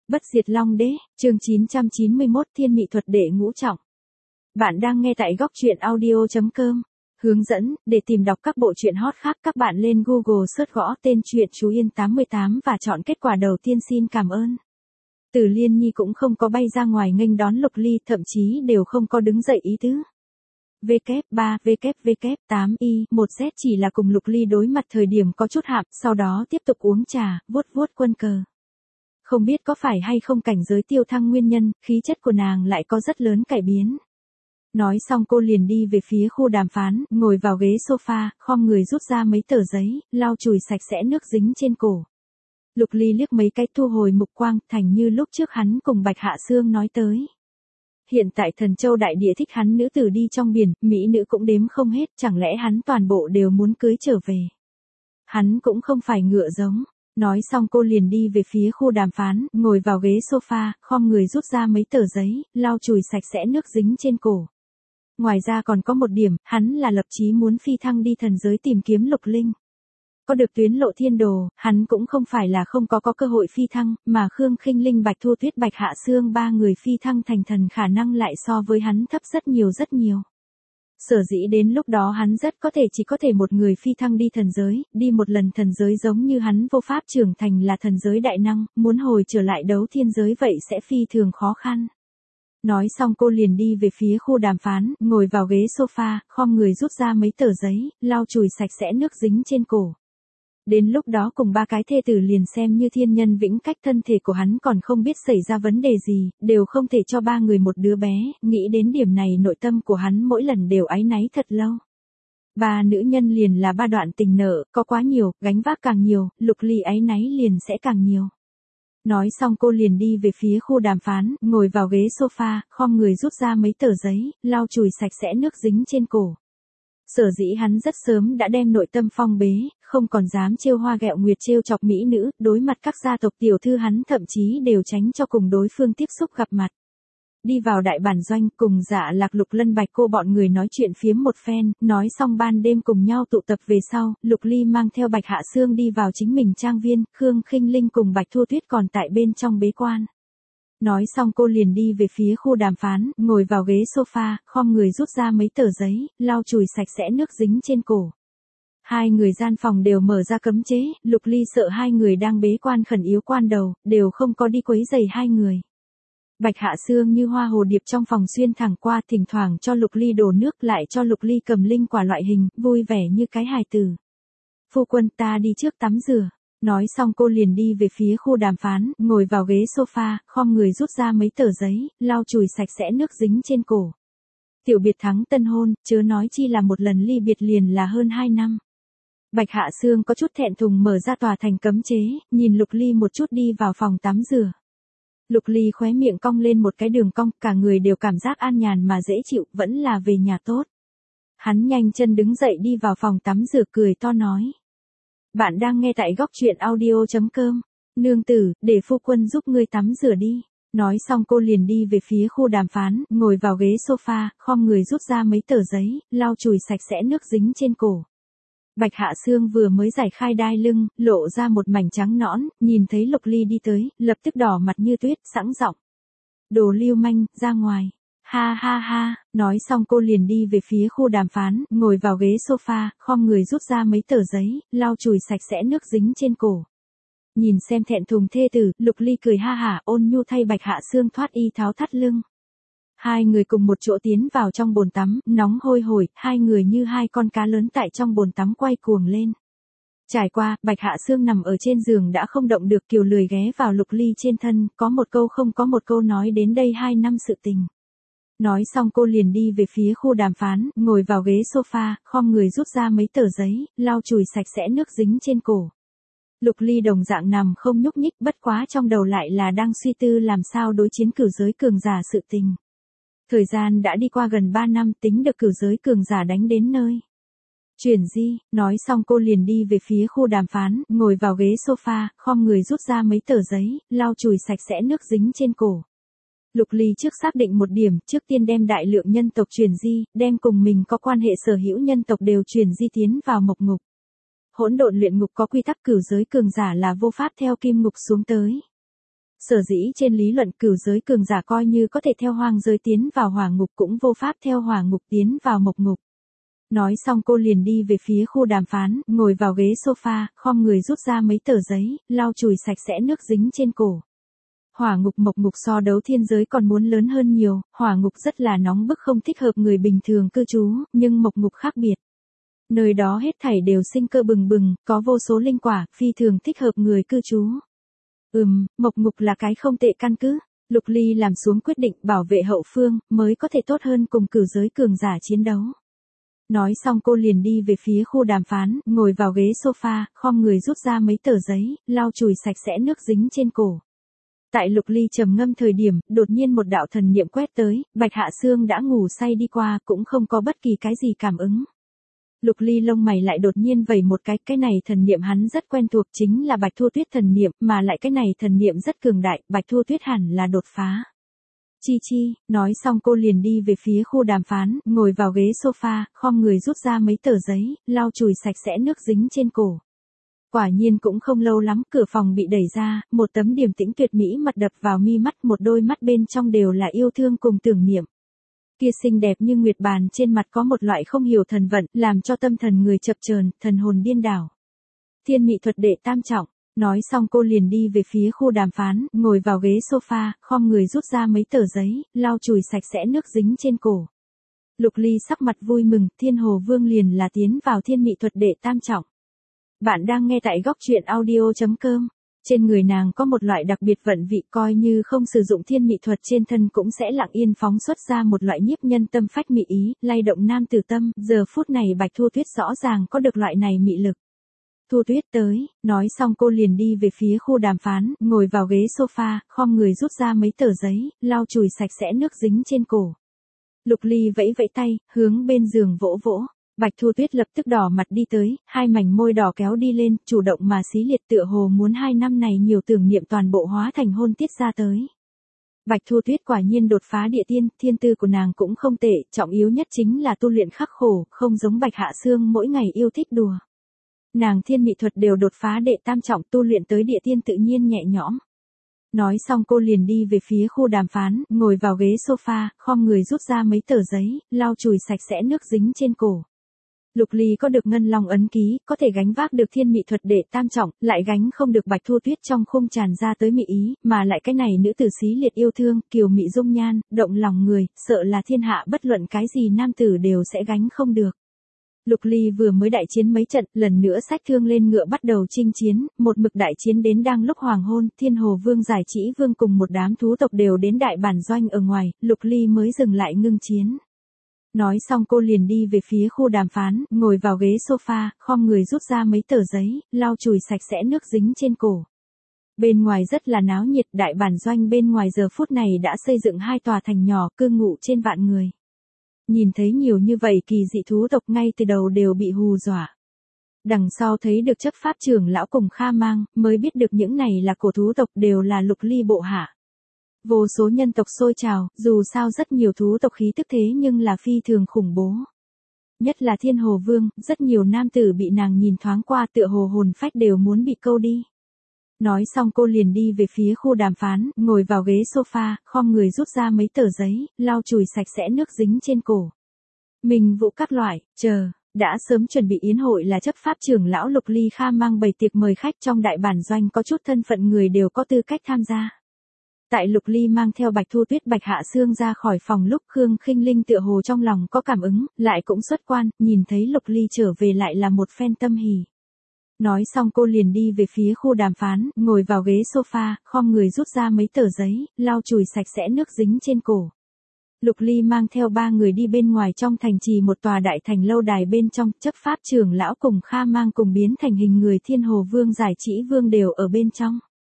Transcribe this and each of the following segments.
Bất diệt Long Đế, chương 991 Thiên Mị Thuật đệ ngũ trọng. Bạn đang nghe tại góc truyện audio.com. Hướng dẫn, để tìm đọc các bộ truyện hot khác các bạn lên Google search gõ tên truyện Chú Yên 88 và chọn kết quả đầu tiên. Xin cảm ơn. Từ Liên Nhi cũng không có bay ra ngoài nghênh đón Lục Ly, thậm chí đều không có đứng dậy ý tứ. W3, WW8, Y1Z chỉ là cùng Lục Ly đối mặt thời điểm có chút hạm, sau đó tiếp tục uống trà, vuốt vuốt quân cờ. Không biết có phải hay không cảnh giới tiêu thăng nguyên nhân, khí chất của nàng lại có rất lớn cải biến. Nói xong cô liền đi về phía khu đàm phán, ngồi vào ghế sofa, khom người rút ra mấy tờ giấy, lau chùi sạch sẽ nước dính trên cổ. Lục Ly liếc mấy cái thu hồi mục quang, thành như lúc trước hắn cùng Bạch Hạ Sương nói tới. Hiện tại Thần Châu đại địa thích hắn nữ tử đi trong biển, mỹ nữ cũng đếm không hết, chẳng lẽ hắn toàn bộ đều muốn cưới trở về. Hắn cũng không phải ngựa giống. Nói xong cô liền đi về phía khu đàm phán, ngồi vào ghế sofa, khom người rút ra mấy tờ giấy, lau chùi sạch sẽ nước dính trên cổ. Ngoài ra còn có một điểm, hắn là lập chí muốn phi thăng đi thần giới tìm kiếm Lục Linh. Có được tuyến lộ thiên đồ, hắn cũng không phải là không có cơ hội phi thăng, mà Khương Khinh Linh, Bạch Thu Tuyết, Bạch Hạ Sương ba người phi thăng thành thần khả năng lại so với hắn thấp rất nhiều rất nhiều. Sở dĩ đến lúc đó hắn rất có thể chỉ có thể một người phi thăng đi thần giới, đi một lần thần giới giống như hắn vô pháp trưởng thành là thần giới đại năng, muốn hồi trở lại đấu thiên giới vậy sẽ phi thường khó khăn. Nói xong cô liền đi về phía khu đàm phán, ngồi vào ghế sofa, khom người rút ra mấy tờ giấy, lau chùi sạch sẽ nước dính trên cổ. Đến lúc đó cùng ba cái thê tử liền xem như thiên nhân vĩnh cách, thân thể của hắn còn không biết xảy ra vấn đề gì, đều không thể cho ba người một đứa bé, nghĩ đến điểm này nội tâm của hắn mỗi lần đều áy náy thật lâu. Ba nữ nhân liền là ba đoạn tình nợ, có quá nhiều, gánh vác càng nhiều, Lục Ly áy náy liền sẽ càng nhiều. Nói xong cô liền đi về phía khu đàm phán, ngồi vào ghế sofa, khom người rút ra mấy tờ giấy, lau chùi sạch sẽ nước dính trên cổ. Sở dĩ hắn rất sớm đã đem nội tâm phong bế, không còn dám trêu hoa ghẹo nguyệt trêu chọc mỹ nữ, đối mặt các gia tộc tiểu thư hắn thậm chí đều tránh cho cùng đối phương tiếp xúc gặp mặt. Đi vào đại bản doanh cùng Dạ Lạc, Lục Lân, Bạch Cô bọn người nói chuyện phiếm một phen, nói xong ban đêm cùng nhau tụ tập về sau, Lục Ly mang theo Bạch Hạ Sương đi vào chính mình trang viên, Khương Khinh Linh cùng Bạch Thu Tuyết còn tại bên trong bế quan. Nói xong cô liền đi về phía khu đàm phán, ngồi vào ghế sofa, khom người rút ra mấy tờ giấy, lau chùi sạch sẽ nước dính trên cổ. Hai người gian phòng đều mở ra cấm chế, Lục Ly sợ hai người đang bế quan khẩn yếu quan đầu, đều không có đi quấy rầy hai người. Bạch Hạ Sương như hoa hồ điệp trong phòng xuyên thẳng qua, thỉnh thoảng cho Lục Ly đổ nước, lại cho Lục Ly cầm linh quả loại hình, vui vẻ như cái hài tử. Phu quân, ta đi trước tắm rửa. Nói xong cô liền đi về phía khu đàm phán, ngồi vào ghế sofa, khom người rút ra mấy tờ giấy, lau chùi sạch sẽ nước dính trên cổ. Tiểu biệt thắng tân hôn, chớ nói chi là một lần ly biệt liền là hơn 2 năm. Bạch Hạ Sương có chút thẹn thùng mở ra tòa thành cấm chế, nhìn Lục Ly một chút đi vào phòng tắm rửa. Lục Ly khóe miệng cong lên một cái đường cong, cả người đều cảm giác an nhàn mà dễ chịu, vẫn là về nhà tốt. Hắn nhanh chân đứng dậy đi vào phòng tắm rửa, cười to nói. Bạn đang nghe tại góc truyện audio.com. Nương tử, để phu quân giúp ngươi tắm rửa đi. Nói xong cô liền đi về phía khu đàm phán, ngồi vào ghế sofa, khom người rút ra mấy tờ giấy, lau chùi sạch sẽ nước dính trên cổ. Bạch Hạ Sương vừa mới giải khai đai lưng, lộ ra một mảnh trắng nõn, nhìn thấy Lục Ly đi tới, lập tức đỏ mặt như tuyết, sẵn giọng. Đồ lưu manh, ra ngoài. Ha ha ha, nói xong cô liền đi về phía khu đàm phán, ngồi vào ghế sofa, khom người rút ra mấy tờ giấy, lau chùi sạch sẽ nước dính trên cổ. Nhìn xem thẹn thùng thê tử, Lục Ly cười ha hả, ôn nhu thay Bạch Hạ Sương thoát y tháo thắt lưng. Hai người cùng một chỗ tiến vào trong bồn tắm, nóng hôi hổi, hai người như hai con cá lớn tại trong bồn tắm quay cuồng lên. Trải qua, Bạch Hạ Sương nằm ở trên giường đã không động được, kiều lười ghé vào Lục Ly trên thân, có một câu không có một câu nói đến đây 2 năm sự tình. Nói xong cô liền đi về phía khu đàm phán, ngồi vào ghế sofa, khom người rút ra mấy tờ giấy, lau chùi sạch sẽ nước dính trên cổ. Lục Ly đồng dạng nằm không nhúc nhích, bất quá trong đầu lại là đang suy tư làm sao đối chiến cửu giới cường giả sự tình. Thời gian đã đi qua gần 3 năm, tính được cửu giới cường giả đánh đến nơi. Chuyển di, nói xong cô liền đi về phía khu đàm phán, ngồi vào ghế sofa, khom người rút ra mấy tờ giấy, lau chùi sạch sẽ nước dính trên cổ. Lục Ly trước xác định một điểm, trước tiên đem đại lượng nhân tộc chuyển di, đem cùng mình có quan hệ sở hữu nhân tộc đều chuyển di tiến vào mộc ngục. Hỗn độn luyện ngục có quy tắc, cửu giới cường giả là vô pháp theo kim ngục xuống tới. Sở dĩ trên lý luận cửu giới cường giả coi như có thể theo hoang giới tiến vào hỏa ngục cũng vô pháp theo hỏa ngục tiến vào mộc ngục. Nói xong cô liền đi về phía khu đàm phán, ngồi vào ghế sofa, khom người rút ra mấy tờ giấy, lau chùi sạch sẽ nước dính trên cổ. Hỏa ngục mộc ngục so đấu thiên giới còn muốn lớn hơn nhiều, hỏa ngục rất là nóng bức không thích hợp người bình thường cư trú, nhưng mộc ngục khác biệt. Nơi đó hết thảy đều sinh cơ bừng bừng, có vô số linh quả, phi thường thích hợp người cư trú. Mộc ngục là cái không tệ căn cứ. Lục Ly làm xuống quyết định bảo vệ hậu phương, mới có thể tốt hơn cùng cửu giới cường giả chiến đấu. Nói xong cô liền đi về phía khu đàm phán, ngồi vào ghế sofa, khom người rút ra mấy tờ giấy, lau chùi sạch sẽ nước dính trên cổ. Tại Lục Ly trầm ngâm thời điểm, đột nhiên một đạo thần niệm quét tới, Bạch Hạ Sương đã ngủ say đi qua, cũng không có bất kỳ cái gì cảm ứng. Lục Ly lông mày lại đột nhiên vẩy một cái này thần niệm hắn rất quen thuộc chính là Bạch Thu Tuyết thần niệm, mà lại cái này thần niệm rất cường đại, Bạch Thu Tuyết hẳn là đột phá. Chi, nói xong cô liền đi về phía khu đàm phán, ngồi vào ghế sofa, khom người rút ra mấy tờ giấy, lau chùi sạch sẽ nước dính trên cổ. Quả nhiên cũng không lâu lắm, cửa phòng bị đẩy ra, một tấm điềm tĩnh tuyệt mỹ mặt đập vào mi mắt, một đôi mắt bên trong đều là yêu thương cùng tưởng niệm. Kia xinh đẹp như nguyệt bàn trên mặt có một loại không hiểu thần vận, làm cho tâm thần người chập chờn, thần hồn điên đảo. Thiên mị thuật đệ tam trọng. Nói xong cô liền đi về phía khu đàm phán, ngồi vào ghế sofa, khom người rút ra mấy tờ giấy, lau chùi sạch sẽ nước dính trên cổ. Lục Ly sắc mặt vui mừng, Thiên Hồ Vương liền là tiến vào thiên mị thuật đệ tam trọng. Bạn đang nghe tại góc truyện audio.com. Trên người nàng có một loại đặc biệt vận vị, coi như không sử dụng thiên mị thuật trên thân cũng sẽ lặng yên phóng xuất ra một loại nhiếp nhân tâm phách mị ý, lay động nam tử tâm, giờ phút này Bạch Thu Tuyết rõ ràng có được loại này mị lực. Thu Tuyết tới, nói xong cô liền đi về phía khu đàm phán, ngồi vào ghế sofa, khom người rút ra mấy tờ giấy, lau chùi sạch sẽ nước dính trên cổ. Lục Ly vẫy vẫy tay, hướng bên giường vỗ vỗ. Bạch Thu Tuyết lập tức đỏ mặt đi tới, hai mảnh môi đỏ kéo đi lên, chủ động mà xí liệt tựa hồ muốn 2 năm này nhiều tưởng niệm toàn bộ hóa thành hôn tiết ra tới. Bạch Thu Tuyết quả nhiên đột phá địa tiên, thiên tư của nàng cũng không tệ, trọng yếu nhất chính là tu luyện khắc khổ, không giống Bạch Hạ Sương mỗi ngày yêu thích đùa. Nàng thiên mị thuật đều đột phá đệ tam trọng, tu luyện tới địa tiên tự nhiên nhẹ nhõm. Nói xong cô liền đi về phía khu đàm phán, ngồi vào ghế sofa, khom người rút ra mấy tờ giấy, lau chùi sạch sẽ nước dính trên cổ. Lục Ly có được ngân long ấn ký, có thể gánh vác được thiên mị thuật đệ tam trọng, lại gánh không được Bạch Thu Tuyết trong khung tràn ra tới mị ý, mà lại cái này nữ tử xí liệt yêu thương, kiều mị dung nhan, động lòng người, sợ là thiên hạ bất luận cái gì nam tử đều sẽ gánh không được. Lục Ly vừa mới đại chiến mấy trận, lần nữa xách thương lên ngựa bắt đầu chinh chiến, một mực đại chiến đến đang lúc hoàng hôn, Thiên Hồ Vương Giải Chỉ Vương cùng một đám thú tộc đều đến đại bản doanh ở ngoài, Lục Ly mới dừng lại ngưng chiến. Nói xong cô liền đi về phía khu đàm phán, ngồi vào ghế sofa, khom người rút ra mấy tờ giấy, lau chùi sạch sẽ nước dính trên cổ. Bên ngoài rất là náo nhiệt, đại bản doanh bên ngoài giờ phút này đã xây dựng 2 tòa thành nhỏ, cư ngụ trên vạn người. Nhìn thấy nhiều như vậy kỳ dị thú tộc ngay từ đầu đều bị hù dọa. Đằng sau thấy được chấp pháp trưởng lão cùng Kha Mang, mới biết được những này là cổ thú tộc đều là Lục Ly bộ hạ. Vô số nhân tộc sôi trào, dù sao rất nhiều thú tộc khí tức thế nhưng là phi thường khủng bố. Nhất là Thiên Hồ Vương, rất nhiều nam tử bị nàng nhìn thoáng qua tựa hồ hồn phách đều muốn bị câu đi. Nói xong cô liền đi về phía khu đàm phán, ngồi vào ghế sofa, khom người rút ra mấy tờ giấy, lau chùi sạch sẽ nước dính trên cổ. Mình vụ các loại, đã sớm chuẩn bị yến hội là chấp pháp trưởng lão Lục Ly Kha mang bày tiệc mời khách trong đại bản doanh có chút thân phận người đều có tư cách tham gia. Tại Lục Ly mang theo Bạch Thu Tuyết Bạch Hạ Sương ra khỏi phòng lúc Khương Khinh Linh tựa hồ trong lòng có cảm ứng, lại cũng xuất quan, nhìn thấy Lục Ly trở về lại là một phen tâm hỉ. Nói xong cô liền đi về phía khu đàm phán, ngồi vào ghế sofa, khom người rút ra mấy tờ giấy, lau chùi sạch sẽ nước dính trên cổ. Lục Ly mang theo 3 người đi bên ngoài trong thành trì một tòa đại thành lâu đài bên trong, chấp pháp trưởng lão cùng Kha Mang cùng biến thành hình người Thiên Hồ Vương Giải Chỉ Vương đều ở bên trong.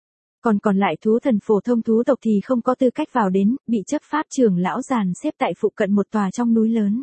Còn lại thú thần phổ thông thú tộc thì không có tư cách vào đến, bị chấp pháp trưởng lão dàn xếp tại phụ cận một tòa trong núi lớn.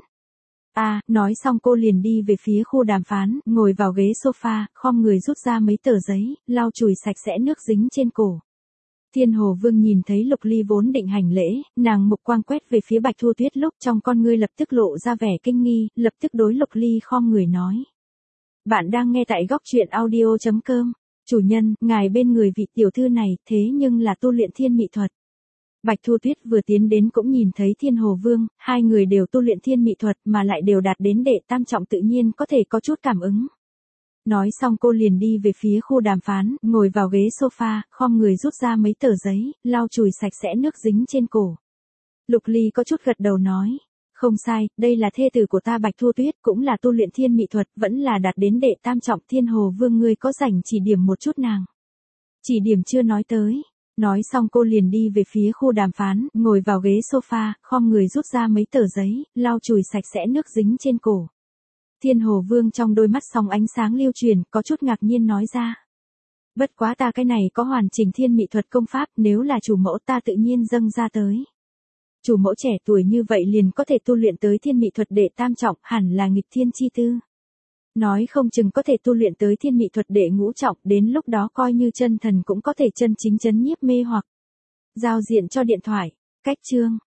Nói xong cô liền đi về phía khu đàm phán, ngồi vào ghế sofa, khom người rút ra mấy tờ giấy, lau chùi sạch sẽ nước dính trên cổ. Thiên Hồ Vương nhìn thấy Lục Ly vốn định hành lễ, nàng mục quang quét về phía Bạch Thu Tuyết lúc trong con ngươi lập tức lộ ra vẻ kinh nghi, lập tức đối Lục Ly khom người nói. Bạn đang nghe tại góc truyện audio.com. Chủ nhân, ngài bên người vị tiểu thư này thế nhưng là tu luyện thiên mị thuật. Bạch Thu Tuyết vừa tiến đến cũng nhìn thấy Thiên Hồ Vương, hai người đều tu luyện thiên mị thuật mà lại đều đạt đến đệ tam trọng tự nhiên có thể có chút cảm ứng. Nói xong cô liền đi về phía khu đàm phán, ngồi vào ghế sofa, khom người rút ra mấy tờ giấy, lau chùi sạch sẽ nước dính trên cổ. Lục Ly có chút gật đầu nói. Không sai, đây là thê tử của ta Bạch Thu Tuyết, cũng là tu luyện thiên mị thuật, vẫn là đạt đến đệ tam trọng. Thiên Hồ Vương ngươi có rảnh chỉ điểm một chút nàng. Chỉ điểm chưa nói tới. Nói xong cô liền đi về phía khu đàm phán, ngồi vào ghế sofa, khom người rút ra mấy tờ giấy, lau chùi sạch sẽ nước dính trên cổ. Thiên Hồ Vương trong đôi mắt sóng ánh sáng lưu truyền, có chút ngạc nhiên nói ra. Bất quá ta cái này có hoàn chỉnh thiên mị thuật công pháp, nếu là chủ mẫu ta tự nhiên dâng ra tới. Chủ mẫu trẻ tuổi như vậy liền có thể tu luyện tới thiên mị thuật đệ tam trọng, hẳn là nghịch thiên chi tư. Nói không chừng có thể tu luyện tới thiên mị thuật đệ ngũ trọng, đến lúc đó coi như chân thần cũng có thể chân chính chấn nhiếp mê hoặc. Giao diện cho điện thoại, cách chương.